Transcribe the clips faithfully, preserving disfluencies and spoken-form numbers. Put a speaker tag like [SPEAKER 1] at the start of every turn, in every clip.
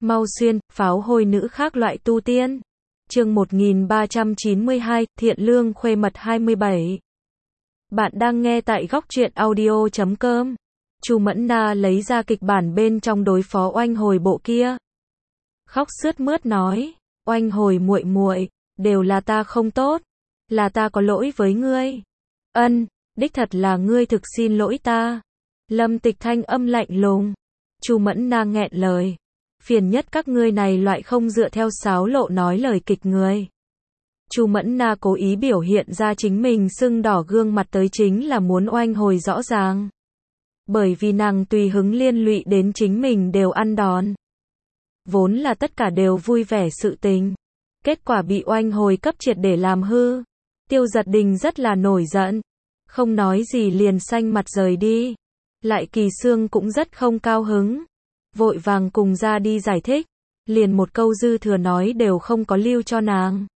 [SPEAKER 1] Mau xuyên, pháo hôi nữ khác loại tu tiên. Chương một nghìn ba trăm chín mươi hai, Thiện Lương Khuê Mật hai mươi bảy. Bạn đang nghe tại góc truyện audio chấm com. Chu Mẫn Na lấy ra kịch bản bên trong đối phó Oanh Hồi bộ kia. Khóc sướt mướt nói, Oanh Hồi muội muội, đều là ta không tốt, là ta có lỗi với ngươi. Ân, đích thật là ngươi thực xin lỗi ta. Lâm Tịch thanh âm lạnh lùng. Chu Mẫn Na nghẹn lời. Phiền nhất các ngươi này loại không dựa theo sáo lộ nói lời kịch người. Chu Mẫn Na cố ý biểu hiện ra chính mình sưng đỏ gương mặt tới chính là muốn Oanh Hồi rõ ràng. Bởi vì nàng tùy hứng liên lụy đến chính mình đều ăn đòn. Vốn là tất cả đều vui vẻ sự tình. Kết quả bị Oanh Hồi cấp triệt để làm hư. Tiêu Giật Đình rất là nổi giận. Không nói gì liền xanh mặt rời đi. Lại Kỳ Xương cũng rất không cao hứng. Vội vàng cùng ra đi giải thích. Liền một câu dư thừa nói đều không có lưu cho nàng.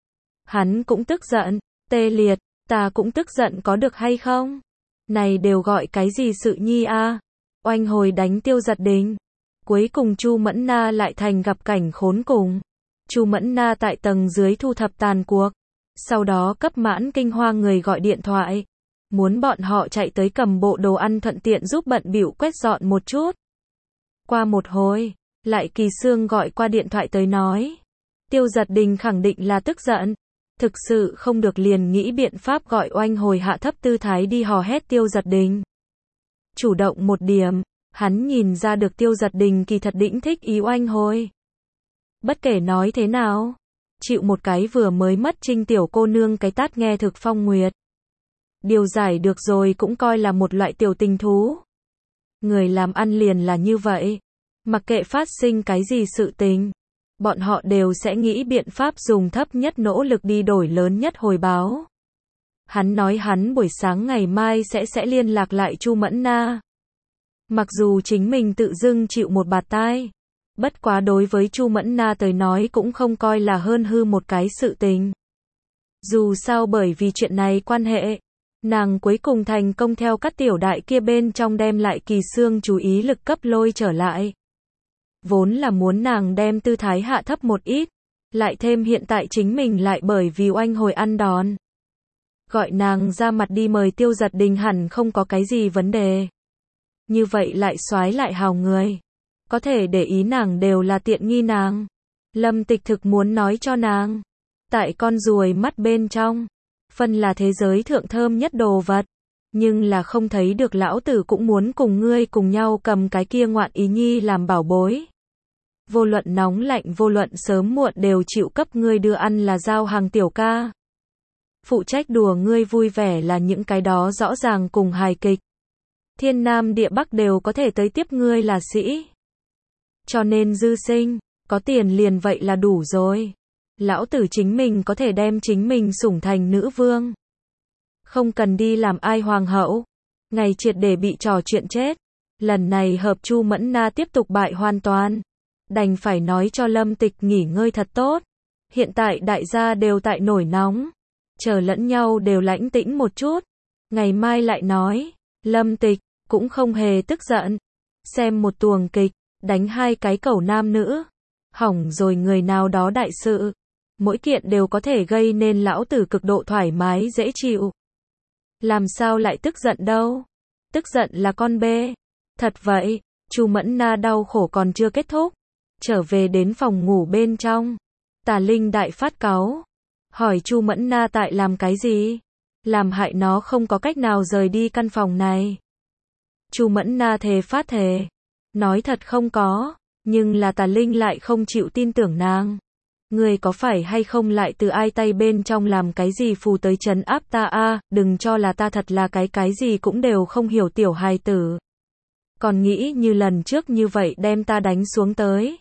[SPEAKER 1] Hắn cũng tức giận. Tê liệt, ta cũng tức giận có được hay không? Này đều gọi cái gì sự nhi a? À? Oanh Hồi đánh Tiêu Giật Đình. Cuối cùng Chu Mẫn Na lại thành gặp cảnh khốn cùng. Chu Mẫn Na tại tầng dưới thu thập tàn cuộc. Sau đó cấp Mãn Kinh Hoa người gọi điện thoại. Muốn bọn họ chạy tới cầm bộ đồ ăn thuận tiện giúp bận bịu quét dọn một chút. Qua một hồi, lại Kỳ Xương gọi qua điện thoại tới nói. Tiêu Giật Đình khẳng định là tức giận. Thực sự không được liền nghĩ biện pháp gọi Oanh Hồi hạ thấp tư thái đi hò hét Tiêu Giật Đình. Chủ động một điểm, hắn nhìn ra được Tiêu Giật Đình kỳ thật đĩnh thích ý Oanh Hồi. Bất kể nói thế nào, chịu một cái vừa mới mất Trinh tiểu cô nương cái tát nghe thực phong nguyệt. Điều giải được rồi cũng coi là một loại tiểu tình thú. Người làm ăn liền là như vậy. Mặc kệ phát sinh cái gì sự tình, bọn họ đều sẽ nghĩ biện pháp dùng thấp nhất nỗ lực đi đổi lớn nhất hồi báo. Hắn nói hắn buổi sáng ngày mai sẽ sẽ liên lạc lại Chu Mẫn Na. Mặc dù chính mình tự dưng chịu một bạt tai, bất quá đối với Chu Mẫn Na tới nói cũng không coi là hơn hư một cái sự tình. Dù sao bởi vì chuyện này quan hệ, nàng cuối cùng thành công theo các tiểu đại kia bên trong đem lại Kỳ Xương chú ý lực cấp lôi trở lại. Vốn là muốn nàng đem tư thái hạ thấp một ít, lại thêm hiện tại chính mình lại bởi vì Oanh Hồi ăn đòn. Gọi nàng ra mặt đi mời Tiêu Giật Đình hẳn không có cái gì vấn đề. Như vậy lại soái lại hào người. Có thể để ý nàng đều là tiện nghi nàng. Lâm Tịch thực muốn nói cho nàng. Tại con ruồi mắt bên trong, phân là thế giới thượng thơm nhất đồ vật. Nhưng là không thấy được lão tử cũng muốn cùng ngươi cùng nhau cầm cái kia ngoạn ý nhi làm bảo bối. Vô luận nóng lạnh vô luận sớm muộn đều chịu cấp ngươi đưa ăn là giao hàng tiểu ca. Phụ trách đùa ngươi vui vẻ là những cái đó rõ ràng cùng hài kịch. Thiên Nam địa Bắc đều có thể tới tiếp ngươi là sĩ. Cho nên dư sinh, có tiền liền vậy là đủ rồi. Lão tử chính mình có thể đem chính mình sủng thành nữ vương. Không cần đi làm ai hoàng hậu. Ngày triệt để bị trò chuyện chết. Lần này hợp Chu Mẫn Na tiếp tục bại hoàn toàn. Đành phải nói cho Lâm Tịch nghỉ ngơi thật tốt. Hiện tại đại gia đều tại nổi nóng. Chờ lẫn nhau đều lãnh tĩnh một chút. Ngày mai lại nói. Lâm Tịch cũng không hề tức giận. Xem một tuồng kịch, đánh hai cái cẩu nam nữ. Hỏng rồi người nào đó đại sự. Mỗi kiện đều có thể gây nên lão tử cực độ thoải mái dễ chịu. Làm sao lại tức giận đâu? Tức giận là con bê. Thật vậy, Chu Mẫn Na đau khổ còn chưa kết thúc. Trở về đến phòng ngủ bên trong. Tà Linh đại phát cáu. Hỏi Chu Mẫn Na tại làm cái gì? Làm hại nó không có cách nào rời đi căn phòng này. Chu Mẫn Na thề phát thề. Nói thật không có. Nhưng là Tà Linh lại không chịu tin tưởng nàng. Ngươi có phải hay không lại từ ai tay bên trong làm cái gì phù tới trấn áp ta a? À, đừng cho là ta thật là cái cái gì cũng đều không hiểu tiểu hài tử. Còn nghĩ như lần trước như vậy đem ta đánh xuống tới.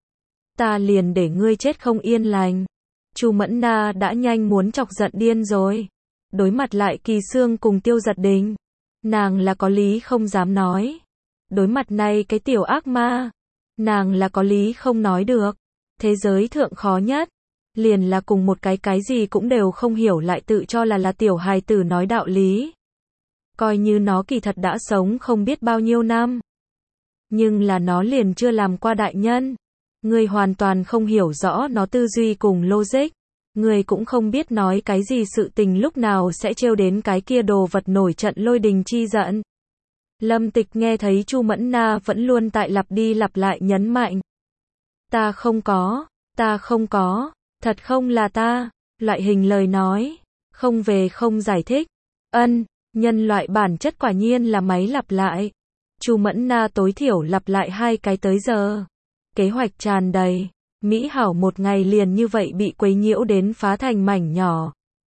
[SPEAKER 1] Ta liền để ngươi chết không yên lành. Chu Mẫn Na đã nhanh muốn chọc giận điên rồi. Đối mặt lại Kỳ Xương cùng Tiêu Giật Đình. Nàng là có lý không dám nói. Đối mặt này cái tiểu ác ma. Nàng là có lý không nói được. Thế giới thượng khó nhất. Liền là cùng một cái cái gì cũng đều không hiểu lại tự cho là là tiểu hài tử nói đạo lý. Coi như nó kỳ thật đã sống không biết bao nhiêu năm. Nhưng là nó liền chưa làm qua đại nhân. Ngươi hoàn toàn không hiểu rõ nó tư duy cùng logic. Ngươi cũng không biết nói cái gì sự tình lúc nào sẽ trêu đến cái kia đồ vật nổi trận lôi đình chi giận. Lâm Tịch nghe thấy Chu Mẫn Na vẫn luôn tại lặp đi lặp lại nhấn mạnh. Ta không có, ta không có, thật không là ta, loại hình lời nói, không về không giải thích. Ân, nhân loại bản chất quả nhiên là máy lặp lại. Chu Mẫn Na tối thiểu lặp lại hai cái tới giờ. Kế hoạch tràn đầy, mỹ hảo một ngày liền như vậy bị quấy nhiễu đến phá thành mảnh nhỏ.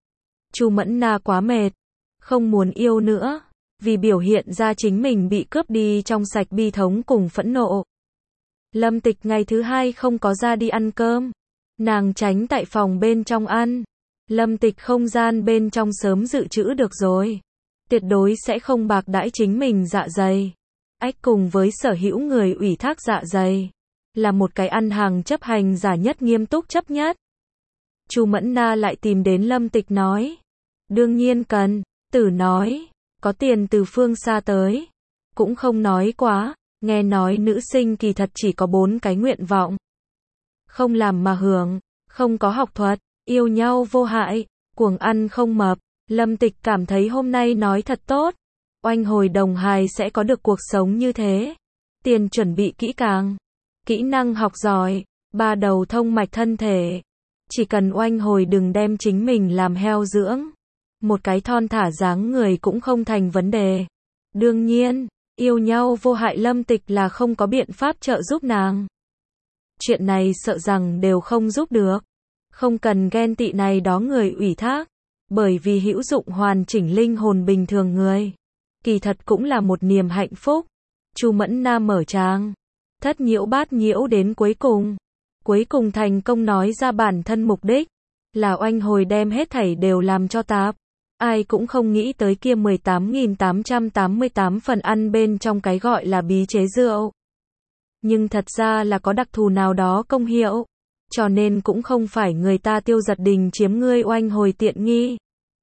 [SPEAKER 1] Chu Mẫn Na quá mệt, không muốn yêu nữa, vì biểu hiện ra chính mình bị cướp đi trong sạch bi thống cùng phẫn nộ. Lâm Tịch ngày thứ hai không có ra đi ăn cơm, nàng tránh tại phòng bên trong ăn. Lâm Tịch không gian bên trong sớm dự trữ được rồi, tuyệt đối sẽ không bạc đãi chính mình dạ dày. Ách cùng với sở hữu người ủy thác dạ dày, là một cái ăn hàng chấp hành giả nhất nghiêm túc chấp nhất. Chu Mẫn Na lại tìm đến Lâm Tịch nói, đương nhiên cần. Tử nói, có tiền từ phương xa tới, cũng không nói quá, nghe nói nữ sinh kỳ thật chỉ có bốn cái nguyện vọng. Không làm mà hưởng, không có học thuật, yêu nhau vô hại, cuồng ăn không mập. Lâm Tịch cảm thấy hôm nay nói thật tốt, oanh hồi đồng hài sẽ có được cuộc sống như thế. Tiền chuẩn bị kỹ càng, kỹ năng học giỏi, ba đầu thông mạch thân thể. Chỉ cần oanh hồi đừng đem chính mình làm heo dưỡng, một cái thon thả dáng người cũng không thành vấn đề. Đương nhiên, yêu nhau vô hại Lâm Tịch là không có biện pháp trợ giúp nàng. Chuyện này sợ rằng đều không giúp được. Không cần ghen tị này đó người ủy thác, bởi vì hữu dụng hoàn chỉnh linh hồn bình thường người. Kỳ thật cũng là một niềm hạnh phúc. Chu Mẫn Na mở trang, thất nhiễu bát nhiễu đến cuối cùng. Cuối cùng thành công nói ra bản thân mục đích, là oanh hồi đem hết thảy đều làm cho tạp. Ai cũng không nghĩ tới kia mười tám nghìn tám trăm tám mươi tám phần ăn bên trong cái gọi là bí chế rượu. Nhưng thật ra là có đặc thù nào đó công hiệu, cho nên cũng không phải người ta Tiêu Giật Đình chiếm ngươi oanh hồi tiện nghi.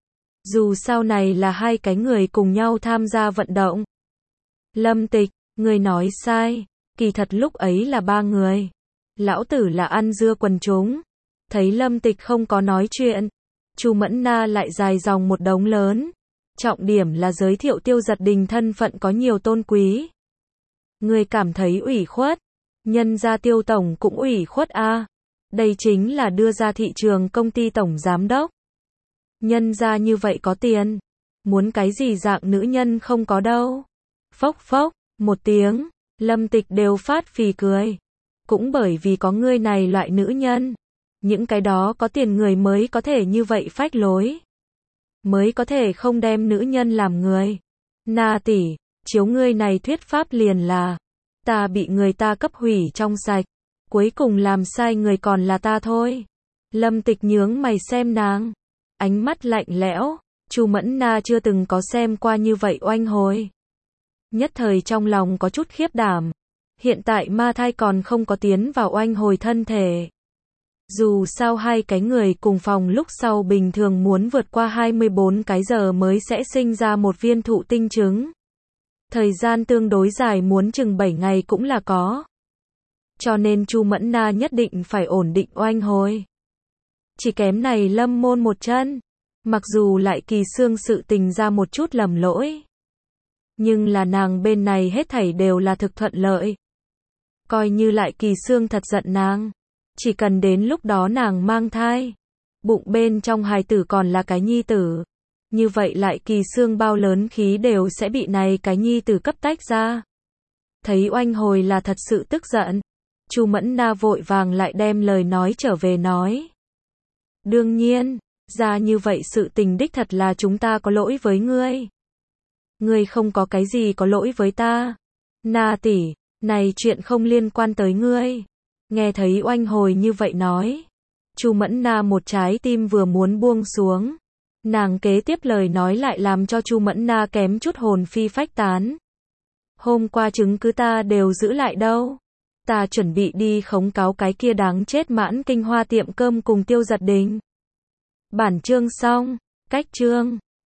[SPEAKER 1] Dù sau này là hai cái người cùng nhau tham gia vận động. Lâm Tịch, người nói sai, kỳ thật lúc ấy là ba người. Lão tử là ăn dưa quần chúng. Thấy Lâm Tịch không có nói chuyện, Chu Mẫn Na lại dài dòng một đống lớn. Trọng điểm là giới thiệu Tiêu Giật Đình thân phận có nhiều tôn quý. Người cảm thấy ủy khuất, nhân ra Tiêu tổng cũng ủy khuất a. À. Đây chính là đưa ra thị trường công ty tổng giám đốc. Nhân ra như vậy có tiền, muốn cái gì dạng nữ nhân không có đâu. Phốc phốc, một tiếng, Lâm Tịch đều phát phì cười. Cũng bởi vì có ngươi này loại nữ nhân, những cái đó có tiền người mới có thể như vậy phách lối, mới có thể không đem nữ nhân làm người. Na tỷ, chiếu ngươi này thuyết pháp liền là, ta bị người ta cấp hủy trong sạch, cuối cùng làm sai người còn là ta thôi. Lâm Tịch nhướng mày xem nàng, ánh mắt lạnh lẽo. Chu Mẫn Na chưa từng có xem qua như vậy oanh hồi, nhất thời trong lòng có chút khiếp đảm. Hiện tại ma thai còn không có tiến vào oanh hồi thân thể. Dù sao hai cái người cùng phòng lúc sau bình thường muốn vượt qua hai mươi bốn cái giờ mới sẽ sinh ra một viên thụ tinh trứng. Thời gian tương đối dài, muốn chừng bảy ngày cũng là có. Cho nên Chu Mẫn Na nhất định phải ổn định oanh hồi. Chỉ kém này Lâm môn một chân. Mặc dù lại Kỳ Xương sự tình ra một chút lầm lỗi, nhưng là nàng bên này hết thảy đều là thực thuận lợi. Coi như lại Kỳ Xương thật giận nàng, chỉ cần đến lúc đó nàng mang thai, bụng bên trong hài tử còn là cái nhi tử, như vậy lại Kỳ Xương bao lớn khí đều sẽ bị này cái nhi tử cấp tách ra. Thấy oanh hồi là thật sự tức giận, Chu Mẫn Na vội vàng lại đem lời nói trở về nói. Đương nhiên, ra như vậy sự tình đích thật là chúng ta có lỗi với ngươi. Ngươi không có cái gì có lỗi với ta. Na tỷ, này chuyện không liên quan tới ngươi. Nghe thấy oanh hồi như vậy nói, Chu Mẫn Na một trái tim vừa muốn buông xuống. Nàng kế tiếp lời nói lại làm cho Chu Mẫn Na kém chút hồn phi phách tán. Hôm qua chứng cứ ta đều giữ lại đâu. Ta chuẩn bị đi khống cáo cái kia đáng chết Mãn Kinh Hoa tiệm cơm cùng Tiêu Giật Đình. Bản chương xong, cách chương.